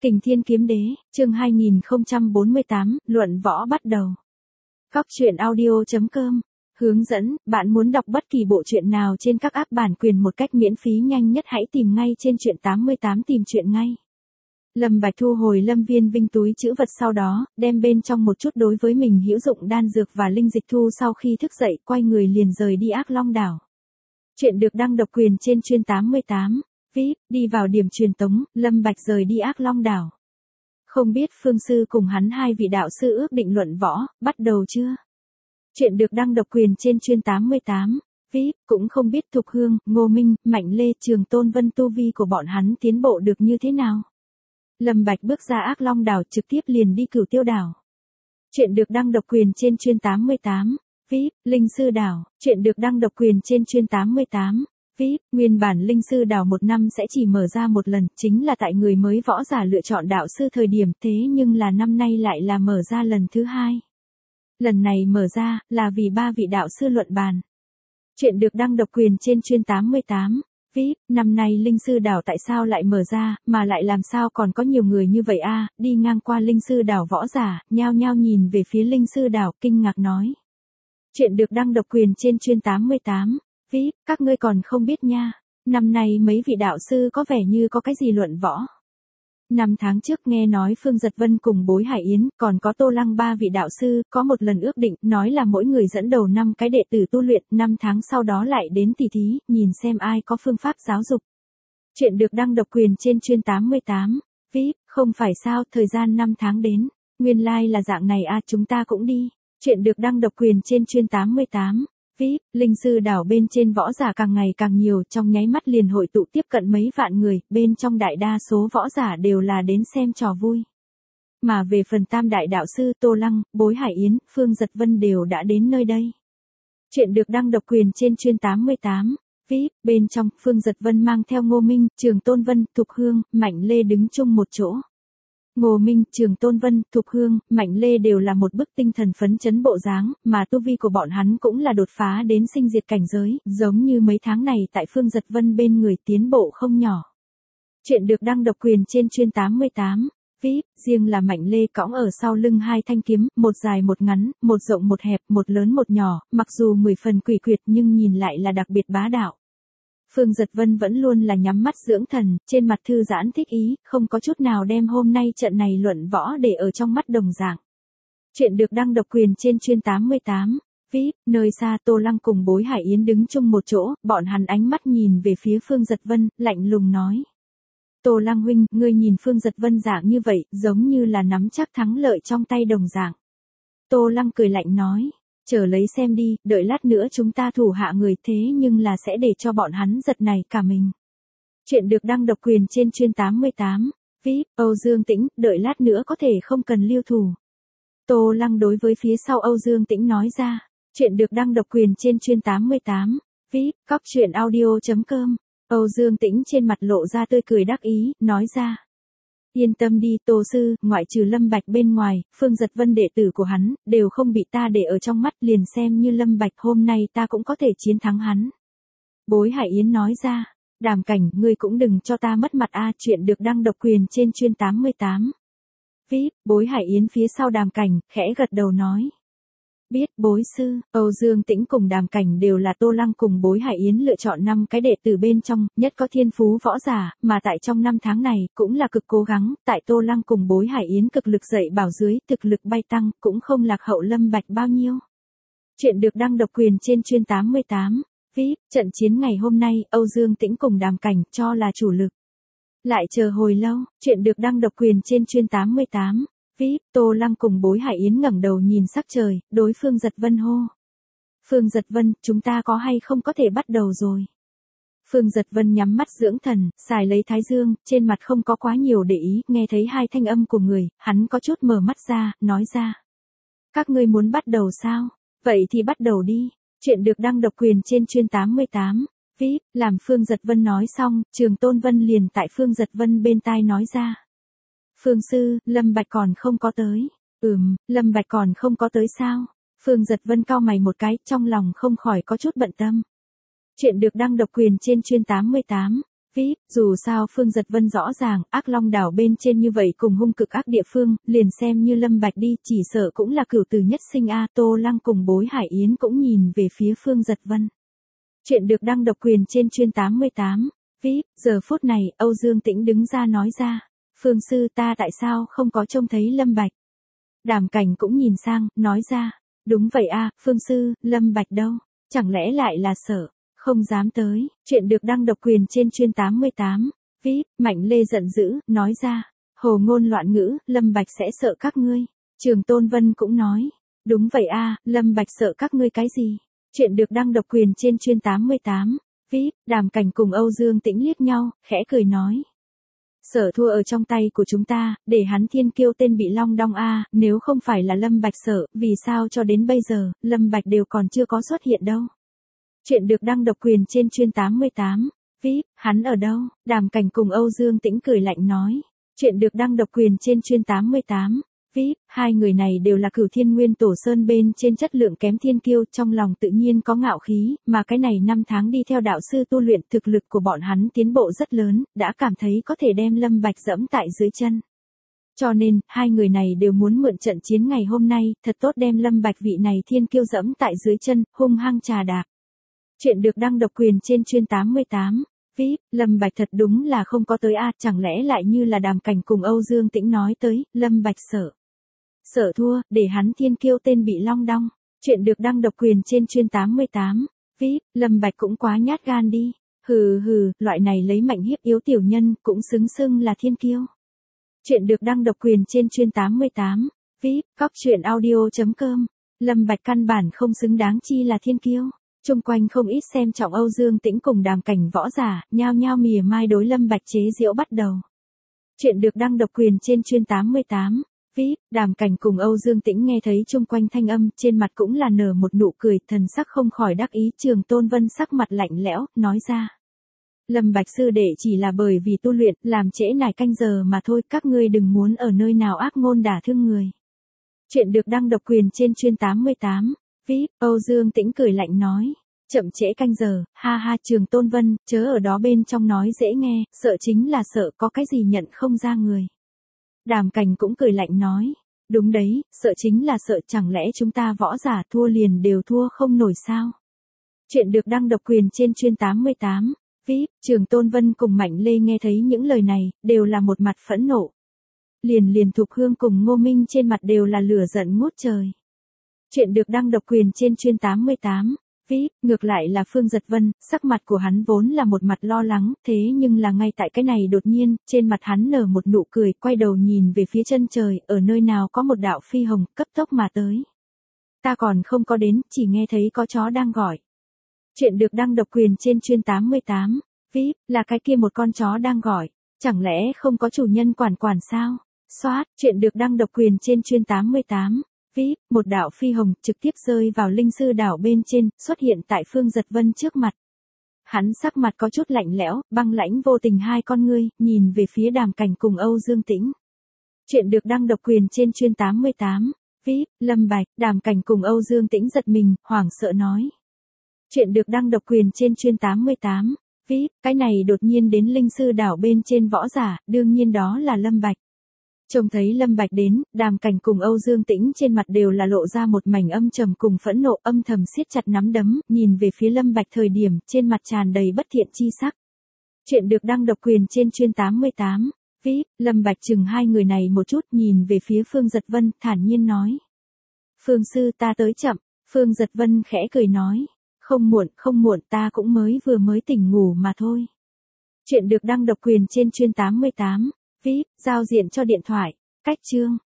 Kình Thiên Kiếm Đế, chương 2048, luận võ bắt đầu. Góc truyện audio.com hướng dẫn, bạn muốn đọc bất kỳ bộ truyện nào trên các app bản quyền một cách miễn phí nhanh nhất hãy tìm ngay trên truyện 88 tìm truyện ngay. Lâm Bạch thu hồi Lâm Viên Vinh túi trữ vật sau đó, đem bên trong một chút đối với mình hữu dụng đan dược và linh dịch thu sau khi thức dậy quay người liền rời đi Ác Long Đảo. Chuyện được đăng độc quyền trên chuyên 88. VIP, đi vào điểm truyền tống, Lâm Bạch rời đi Ác Long Đảo. Không biết Phương Sư cùng hắn hai vị đạo sư ước định luận võ, bắt đầu chưa? Chuyện được đăng độc quyền trên chuyên 88. VIP, cũng không biết Thục Hương, Ngô Minh, Mạnh Lê, Trường Tôn Vân tu vi của bọn hắn tiến bộ được như thế nào? Lâm Bạch bước ra Ác Long Đảo trực tiếp liền đi Cửu Tiêu Đảo. Chuyện được đăng độc quyền trên chuyên 88. VIP, Linh Sư Đảo, chuyện được đăng độc quyền trên chuyên 88. VIP, nguyên bản Linh Sư Đảo một năm sẽ chỉ mở ra một lần, chính là tại người mới võ giả lựa chọn đạo sư thời điểm, thế nhưng là năm nay lại là mở ra lần thứ hai. Lần này mở ra, là vì ba vị đạo sư luận bàn. Chuyện được đăng độc quyền trên chuyên 88. VIP, năm nay Linh Sư Đảo tại sao lại mở ra, mà lại làm sao còn có nhiều người như vậy a? Đi ngang qua Linh Sư Đảo võ giả, nhao nhao nhìn về phía Linh Sư Đảo, kinh ngạc nói. Chuyện được đăng độc quyền trên chuyên 88. VIP, các ngươi còn không biết nha. Năm nay mấy vị đạo sư có vẻ như có cái gì luận võ. 5 tháng trước nghe nói Phương Giật Vân cùng Bối Hải Yến, còn có Tô Lăng ba vị đạo sư, có một lần ước định, nói là mỗi người dẫn đầu 5 cái đệ tử tu luyện, 5 tháng sau đó lại đến tỉ thí, nhìn xem ai có phương pháp giáo dục. Chuyện được đăng độc quyền trên chuyên 88. VIP, không phải sao, thời gian 5 tháng đến. Nguyên lai là dạng này a, chúng ta cũng đi. Chuyện được đăng độc quyền trên chuyên 88. VIP, Linh Sư Đảo bên trên võ giả càng ngày càng nhiều, trong nháy mắt liền hội tụ tiếp cận mấy vạn người, bên trong đại đa số võ giả đều là đến xem trò vui. Mà về phần tam đại đạo sư Tô Lăng, Bối Hải Yến, Phương Giật Vân đều đã đến nơi đây. Chuyện được đăng độc quyền trên chuyên 88. VIP, bên trong, Phương Giật Vân mang theo Ngô Minh, Trường Tôn Vân, Thục Hương, Mạnh Lê đứng chung một chỗ. Ngô Minh, Trường Tôn Vân, Thục Hương, Mạnh Lê đều là một bức tinh thần phấn chấn bộ dáng, mà tu vi của bọn hắn cũng là đột phá đến sinh diệt cảnh giới, giống như mấy tháng này tại Phương Giật Vân bên người tiến bộ không nhỏ. Chuyện được đăng độc quyền trên chuyên 88. VIP, riêng là Mạnh Lê cõng ở sau lưng hai thanh kiếm, một dài một ngắn, một rộng một hẹp, một lớn một nhỏ, mặc dù 10 phần quỷ quyệt nhưng nhìn lại là đặc biệt bá đạo. Phương Giật Vân vẫn luôn là nhắm mắt dưỡng thần, trên mặt thư giãn thích ý, không có chút nào đem hôm nay trận này luận võ để ở trong mắt đồng dạng. Chuyện được đăng độc quyền trên chuyên 88. VIP, nơi xa Tô Lăng cùng Bối Hải Yến đứng chung một chỗ, bọn hắn ánh mắt nhìn về phía Phương Giật Vân, lạnh lùng nói. Tô Lăng huynh, ngươi nhìn Phương Giật Vân dạng như vậy, giống như là nắm chắc thắng lợi trong tay đồng dạng. Tô Lăng cười lạnh nói. Chờ lấy xem đi, đợi lát nữa chúng ta thủ hạ người thế nhưng là sẽ để cho bọn hắn giật này cả mình. Chuyện được đăng độc quyền trên chuyên 88. VIP, Âu Dương Tĩnh, đợi lát nữa có thể không cần lưu thủ. Tô Lăng đối với phía sau Âu Dương Tĩnh nói ra. Chuyện được đăng độc quyền trên chuyên 88. VIP, góc truyện audio.com Âu Dương Tĩnh trên mặt lộ ra tươi cười đắc ý, nói ra. Yên tâm đi Tô Sư, ngoại trừ Lâm Bạch bên ngoài, Phương Giật Vân đệ tử của hắn, đều không bị ta để ở trong mắt, liền xem như Lâm Bạch hôm nay ta cũng có thể chiến thắng hắn. Bối Hải Yến nói ra, Đàm Cảnh, ngươi cũng đừng cho ta mất mặt a. Chuyện được đăng độc quyền trên chuyên 88. VIP, Bối Hải Yến phía sau Đàm Cảnh, khẽ gật đầu nói. Biết Bối sư, Âu Dương Tĩnh cùng Đàm Cảnh đều là Tô Lăng cùng Bối Hải Yến lựa chọn 5 cái đệ tử bên trong, nhất có thiên phú võ giả, mà tại trong 5 tháng này, cũng là cực cố gắng, tại Tô Lăng cùng Bối Hải Yến cực lực dạy bảo dưới, thực lực bay tăng, cũng không lạc hậu Lâm Bạch bao nhiêu. Chuyện được đăng độc quyền trên chuyên 88. VIP, trận chiến ngày hôm nay, Âu Dương Tĩnh cùng Đàm Cảnh, cho là chủ lực. Lại chờ hồi lâu, chuyện được đăng độc quyền trên chuyên 88. VIP, Tô Lăng cùng Bối Hải Yến ngẩng đầu nhìn sắc trời, đối Phương Giật Vân hô. Phương Giật Vân, chúng ta có hay không có thể bắt đầu rồi? Phương Giật Vân nhắm mắt dưỡng thần, xài lấy thái dương, trên mặt không có quá nhiều để ý, nghe thấy hai thanh âm của người, hắn có chút mở mắt ra, nói ra. Các ngươi muốn bắt đầu sao? Vậy thì bắt đầu đi. Chuyện được đăng độc quyền trên chuyên 88. VIP, làm Phương Giật Vân nói xong, Trường Tôn Vân liền tại Phương Giật Vân bên tai nói ra. Phương sư, Lâm Bạch còn không có tới. Lâm Bạch còn không có tới sao? Phương Giật Vân cau mày một cái, trong lòng không khỏi có chút bận tâm. Chuyện được đăng độc quyền trên chuyên 88. VIP, dù sao Phương Giật Vân rõ ràng, Ác Long đảo bên trên như vậy cùng hung cực ác địa phương, liền xem như Lâm Bạch đi, chỉ sợ cũng là cửu tử nhất sinh a. Tô Lăng cùng Bối Hải Yến cũng nhìn về phía Phương Giật Vân. Chuyện được đăng độc quyền trên chuyên 88. VIP, giờ phút này, Âu Dương Tĩnh đứng ra nói ra. Phương sư ta tại sao không có trông thấy Lâm Bạch? Đàm Cảnh cũng nhìn sang, nói ra. Đúng vậy a, Phương sư, Lâm Bạch đâu? Chẳng lẽ lại là sợ? Không dám tới. Chuyện được đăng độc quyền trên chuyên 88. VIP, Mạnh Lê giận dữ, nói ra. Hồ ngôn loạn ngữ, Lâm Bạch sẽ sợ các ngươi. Trường Tôn Vân cũng nói. Đúng vậy a, Lâm Bạch sợ các ngươi cái gì? Chuyện được đăng độc quyền trên chuyên 88. VIP, Đàm Cảnh cùng Âu Dương Tĩnh liếc nhau, khẽ cười nói. Sở thua ở trong tay của chúng ta, để hắn thiên kiêu tên bị long đong a, nếu không phải là Lâm Bạch sợ, vì sao cho đến bây giờ, Lâm Bạch đều còn chưa có xuất hiện đâu. Chuyện được đăng độc quyền trên chuyên 88. VIP, hắn ở đâu? Đàm Cảnh cùng Âu Dương Tĩnh cười lạnh nói. Chuyện được đăng độc quyền trên chuyên 88. VIP, hai người này đều là Cửu Thiên Nguyên Tổ Sơn bên trên chất lượng kém thiên kiêu, trong lòng tự nhiên có ngạo khí, mà cái này 5 tháng đi theo đạo sư tu luyện, thực lực của bọn hắn tiến bộ rất lớn, đã cảm thấy có thể đem Lâm Bạch dẫm tại dưới chân. Cho nên, hai người này đều muốn mượn trận chiến ngày hôm nay, thật tốt đem Lâm Bạch vị này thiên kiêu dẫm tại dưới chân, hung hăng trà đạp. Chuyện được đăng độc quyền trên chuyên 88. VIP, Lâm Bạch thật đúng là không có tới a, chẳng lẽ lại như là Đàm Cảnh cùng Âu Dương Tĩnh nói tới, Lâm Bạch sợ thua, để hắn thiên kiêu tên bị long đong. Chuyện được đăng độc quyền trên chuyên 88. VIP, Lâm Bạch cũng quá nhát gan đi. Hừ hừ, loại này lấy mạnh hiếp yếu tiểu nhân, cũng xứng xưng là thiên kiêu. Chuyện được đăng độc quyền trên chuyên 88. VIP, coctruyện.audio.com. Lâm Bạch căn bản không xứng đáng chi là thiên kiêu. Chung quanh không ít xem trọng Âu Dương Tĩnh cùng Đàm Cảnh võ giả, nhao nhao mỉa mai đối Lâm Bạch chế giễu bắt đầu. Chuyện được đăng độc quyền trên chuyên 88. VIP, Đàm Cảnh cùng Âu Dương Tĩnh nghe thấy chung quanh thanh âm, trên mặt cũng là nở một nụ cười, thần sắc không khỏi đắc ý. Trường Tôn Vân sắc mặt lạnh lẽo, nói ra. Lâm Bạch sư đệ chỉ là bởi vì tu luyện, làm trễ nải canh giờ mà thôi, các ngươi đừng muốn ở nơi nào ác ngôn đả thương người. Chuyện được đăng độc quyền trên chuyên 88. VIP, Âu Dương Tĩnh cười lạnh nói. Chậm trễ canh giờ, ha ha. Trường Tôn Vân, chớ ở đó bên trong nói dễ nghe, sợ chính là sợ, có cái gì nhận không ra người. Đàm Cảnh cũng cười lạnh nói. Đúng đấy, sợ chính là sợ, chẳng lẽ chúng ta võ giả thua liền đều thua không nổi sao? Chuyện được đăng độc quyền trên chuyên 88. VIP, Trường Tôn Vân cùng Mạnh Lê nghe thấy những lời này, đều là một mặt phẫn nộ. Liền Thục Hương cùng Ngô Minh trên mặt đều là lửa giận ngút trời. Chuyện được đăng độc quyền trên chuyên 88. VIP, ngược lại là Phương Giật Vân, sắc mặt của hắn vốn là một mặt lo lắng, thế nhưng là ngay tại cái này đột nhiên, trên mặt hắn nở một nụ cười, quay đầu nhìn về phía chân trời, ở nơi nào có một đạo phi hồng, cấp tốc mà tới. Ta còn không có đến, chỉ nghe thấy có chó đang gọi. Chuyện được đăng độc quyền trên chuyên 88. VIP, là cái kia một con chó đang gọi, chẳng lẽ không có chủ nhân quản sao? Xoát, chuyện được đăng độc quyền trên chuyên 88. VIP, một đạo phi hồng trực tiếp rơi vào linh sư đảo bên trên, xuất hiện tại Phương Giật Vân trước mặt. Hắn sắc mặt có chút lạnh lẽo, băng lãnh vô tình hai con ngươi, nhìn về phía Đàm Cảnh cùng Âu Dương Tĩnh. Chuyện được đăng độc quyền trên chuyên 88. VIP, Lâm Bạch, Đàm Cảnh cùng Âu Dương Tĩnh giật mình, hoảng sợ nói. Chuyện được đăng độc quyền trên chuyên 88. VIP, cái này đột nhiên đến linh sư đảo bên trên võ giả, đương nhiên đó là Lâm Bạch. Trông thấy Lâm Bạch đến, Đàm Cảnh cùng Âu Dương Tĩnh trên mặt đều là lộ ra một mảnh âm trầm cùng phẫn nộ, âm thầm siết chặt nắm đấm, nhìn về phía Lâm Bạch thời điểm, trên mặt tràn đầy bất thiện chi sắc. Chuyện được đăng độc quyền trên chuyên 88. VIP, Lâm Bạch chừng hai người này một chút, nhìn về phía Phương Giật Vân, thản nhiên nói. Phương sư ta tới chậm. Phương Giật Vân khẽ cười nói. Không muộn, ta cũng vừa mới tỉnh ngủ mà thôi. Chuyện được đăng độc quyền trên chuyên 88. VIP, giao diện cho điện thoại. Cách chương.